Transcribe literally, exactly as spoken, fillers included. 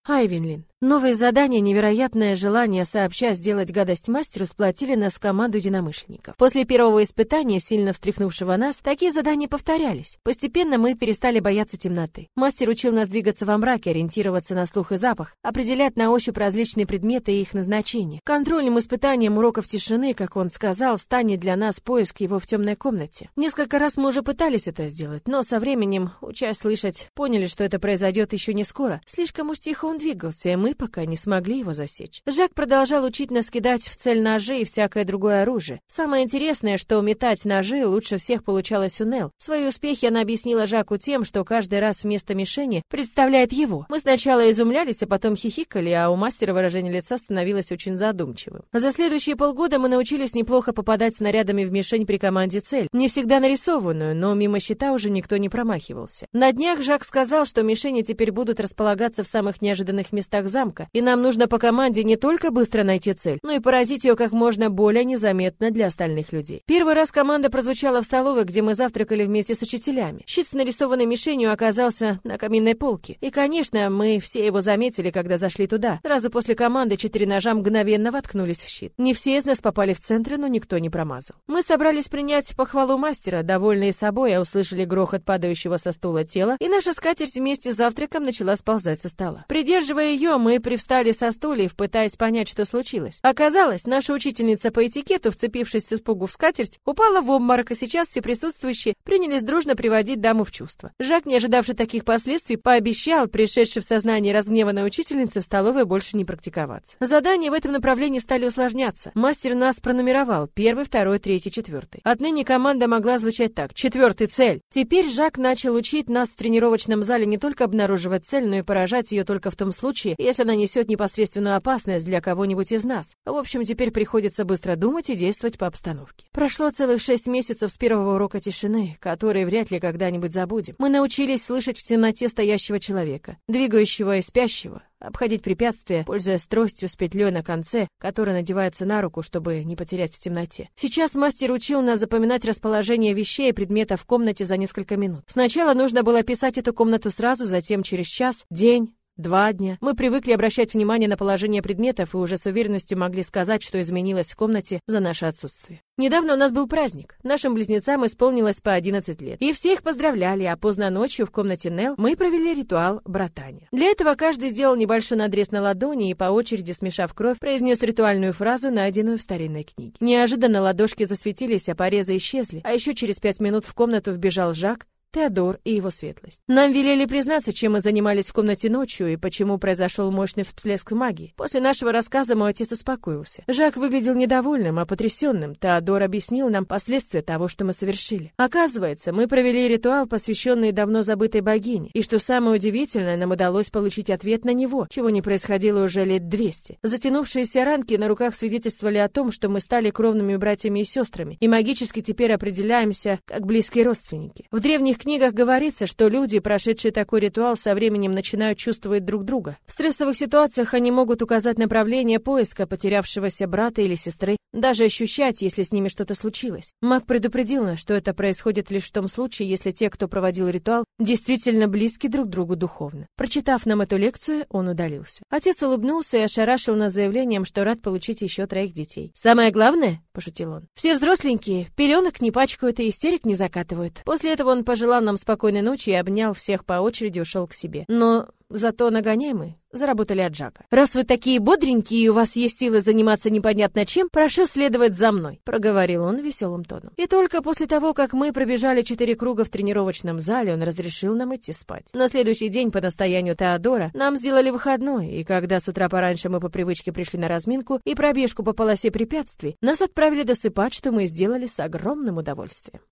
Айвенлин. Новые задания, невероятное желание сообща сделать гадость мастеру сплотили нас в команду единомышленников. После первого испытания, сильно встряхнувшего нас, такие задания повторялись. Постепенно мы перестали бояться темноты. Мастер учил нас двигаться во мраке, ориентироваться на слух и запах, определять на ощупь различные предметы и их назначение. Контрольным испытанием уроков тишины, как он сказал, станет для нас поиск его в темной комнате. Несколько раз мы уже пытались это сделать, но со временем, учась слышать, поняли, что это произойдет еще не скоро. Слишком уж тихо он двигался, и мы пока не смогли его засечь. Жак продолжал учить нас кидать в цель ножи и всякое другое оружие. Самое интересное, что метать ножи лучше всех получалось у Нел. Свои успехи она объяснила Жаку тем, что каждый раз вместо мишени представляет его. Мы сначала изумлялись, а потом хихикали, а у мастера выражение лица становилось очень задумчивым. За следующие полгода мы научились неплохо попадать снарядами в мишень при команде цель. Не всегда нарисованную, но мимо щита уже никто не промахивался. На днях Жак сказал, что мишени теперь будут располагаться в самых неожиданных местах замка, и нам нужно по команде не только быстро найти цель, но и поразить ее как можно более незаметно для остальных людей. Первый раз команда прозвучала в столовой, где мы завтракали вместе с учителями. Щит с нарисованной мишенью оказался на каминной полке, и, конечно, мы все его заметили, когда зашли туда. Сразу после команды четыре ножа мгновенно воткнулись в щит. Не все из нас попали в центр, но никто не промазал. Мы собрались принять похвалу мастера, довольные собой, а услышали грохот падающего со стула тела, и наша скатерть вместе с завтраком начала сползать со стола. Придерживая ее, мы привстали со стульев, пытаясь понять, что случилось. Оказалось, наша учительница по этикету, вцепившись с испугу в скатерть, упала в обморок, и сейчас все присутствующие принялись дружно приводить даму в чувство. Жак, не ожидавший таких последствий, пообещал, пришедшей в сознание разгневанной учительнице, в столовой больше не практиковаться. Задания в этом направлении стали усложняться. Мастер нас пронумеровал: первый, второй, третий, четвертый. Отныне команда могла звучать так: четвертый — цель. Теперь Жак начал учить нас в тренировочном зале не только обнаруживать цель, но и поражать ее только в том случае, если она несет непосредственную опасность для кого-нибудь из нас. В общем, теперь приходится быстро думать и действовать по обстановке. Прошло целых шесть месяцев с первого урока тишины, который вряд ли когда-нибудь забудем. Мы научились слышать в темноте стоящего человека, двигающего и спящего, обходить препятствия, пользуясь тростью с петлей на конце, которая надевается на руку, чтобы не потерять в темноте. Сейчас мастер учил нас запоминать расположение вещей и предметов в комнате за несколько минут. Сначала нужно было писать эту комнату сразу, затем через час, день, два дня. Мы привыкли обращать внимание на положение предметов и уже с уверенностью могли сказать, что изменилось в комнате за наше отсутствие. Недавно у нас был праздник. Нашим близнецам исполнилось по одиннадцать лет. И все их поздравляли, а поздно ночью в комнате Нел мы провели ритуал братания. Для этого каждый сделал небольшой надрез на ладони и по очереди, смешав кровь, произнес ритуальную фразу, найденную в старинной книге. Неожиданно ладошки засветились, а порезы исчезли, а еще через пять минут в комнату вбежал Жак, Теодор и его светлость. Нам велели признаться, чем мы занимались в комнате ночью и почему произошел мощный всплеск магии. После нашего рассказа мой отец успокоился. Жак выглядел недовольным, а потрясенным. Теодор объяснил нам последствия того, что мы совершили. Оказывается, мы провели ритуал, посвященный давно забытой богине, и что самое удивительное, нам удалось получить ответ на него, чего не происходило уже лет двести. Затянувшиеся ранки на руках свидетельствовали о том, что мы стали кровными братьями и сестрами, и магически теперь определяемся как близкие родственники. В древних В книгах говорится, что люди, прошедшие такой ритуал, со временем начинают чувствовать друг друга. В стрессовых ситуациях они могут указать направление поиска потерявшегося брата или сестры, даже ощущать, если с ними что-то случилось. Маг предупредил нас, что это происходит лишь в том случае, если те, кто проводил ритуал, действительно близки друг другу духовно. Прочитав нам эту лекцию, он удалился. Отец улыбнулся и ошарашил нас заявлением, что рад получить еще троих детей. «Самое главное», — пошутил он, — «все взросленькие, пеленок не пачкают и истерик не закатывают». После этого он пожелал нам спокойной ночи и обнял всех по очереди, ушел к себе. Но зато нагоняемые заработали от Жака. «Раз вы такие бодренькие и у вас есть силы заниматься непонятно чем, прошу следовать за мной», — проговорил он веселым тоном. И только после того, как мы пробежали четыре круга в тренировочном зале, он разрешил нам идти спать. На следующий день по настоянию Теодора нам сделали выходной, и когда с утра пораньше мы по привычке пришли на разминку и пробежку по полосе препятствий, нас отправили досыпать, что мы сделали с огромным удовольствием.